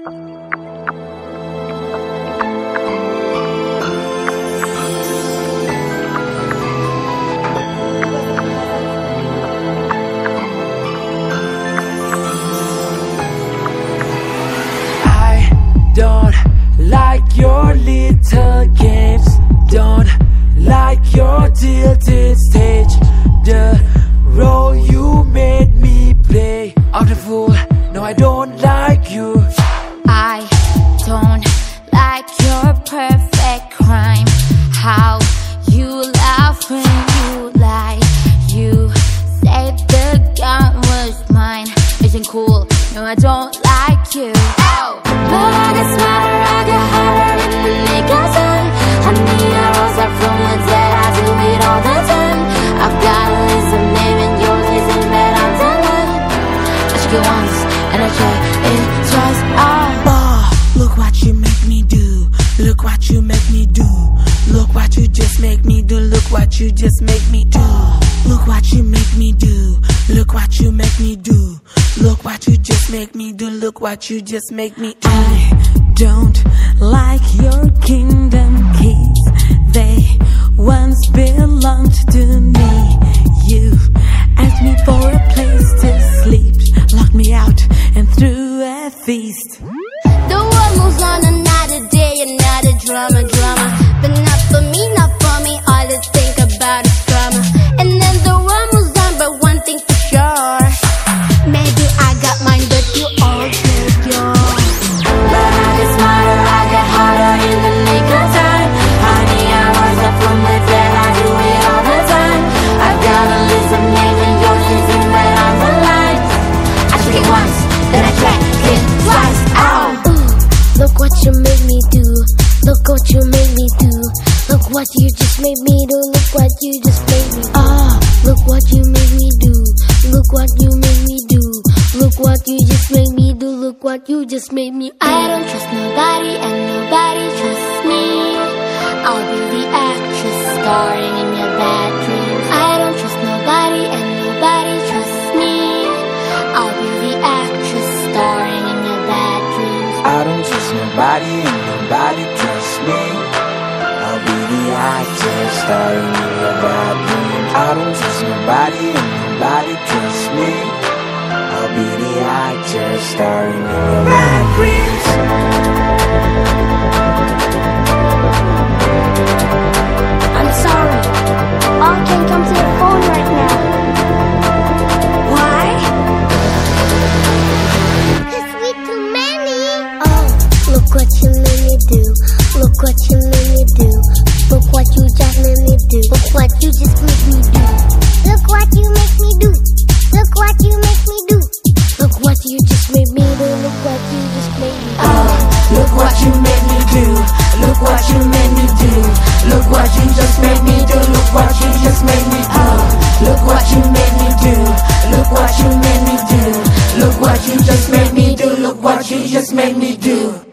Don't like your little games, don't like your tilted stage, the role you made me play of the fool. No, I don't like you. I don't like your perfect crime, how you laugh when you lie. You said the gun was mine, isn't cool. No, I don't like you. But I get smarter, I get harder in the nick of time. Honey, I rose up from the dead, I do it all the time. I've got a list of names and yours isn't bad, I'm telling. I should get once, and I try it twice. Look what you make me do. Look what you make me do. Look what you just make me do. Look what you just make me do. Look what you make me do. Look what you make me do. Look what you just make me do. Look what you just make me do. I don't like your kingdom keys. They once belonged to me. You asked me for a place to sleep, locked me out and threw a feast. The world moves on, another day, another drama. But not for me, not for me. All I think about is drama. And then the world moves on, but one thing for sure, maybe I got mine, but you all get yours. But I get smarter, I get harder in the nick of time. Honey, I rise up from the dead, I do it all the time. I've got a list of names and yours isn't that I'm alive. I took it once, then I tried it twice. Look what you made me do. Look what you made me do. Look what you just made me do. Look what you just made me do. Look what you made me do. Look what you made me do. Look what you just made me do. Look what you just made me do. I don't trust nobody and nobody trusts me. I'll be the actress starring in your bad dreams. I don't trust nobody and nobody trusts me. I'll be the actress starring in your bad dreams. I don't trust nobody and nobody trusts me. I'll be the actor starring in your bad dreams. I don't trust nobody and nobody trusts me. I'll be the actor starring in your bad dreams. I'm sorry, all can't come to your phone right now. Why? Cause we too many. Look what you made me do. Look what you made me do. Look what you just made me do. Look what you just made me do. Look what you make me do. Look what you make me do. Look what you just made me do. Look what you just made me do. Look what you made me do. Look what you made me do. Look what you just made me do. Look what you just made me do. Look what you made me do. Look what you made me do. Look what you just made me do. Look what you just made me do.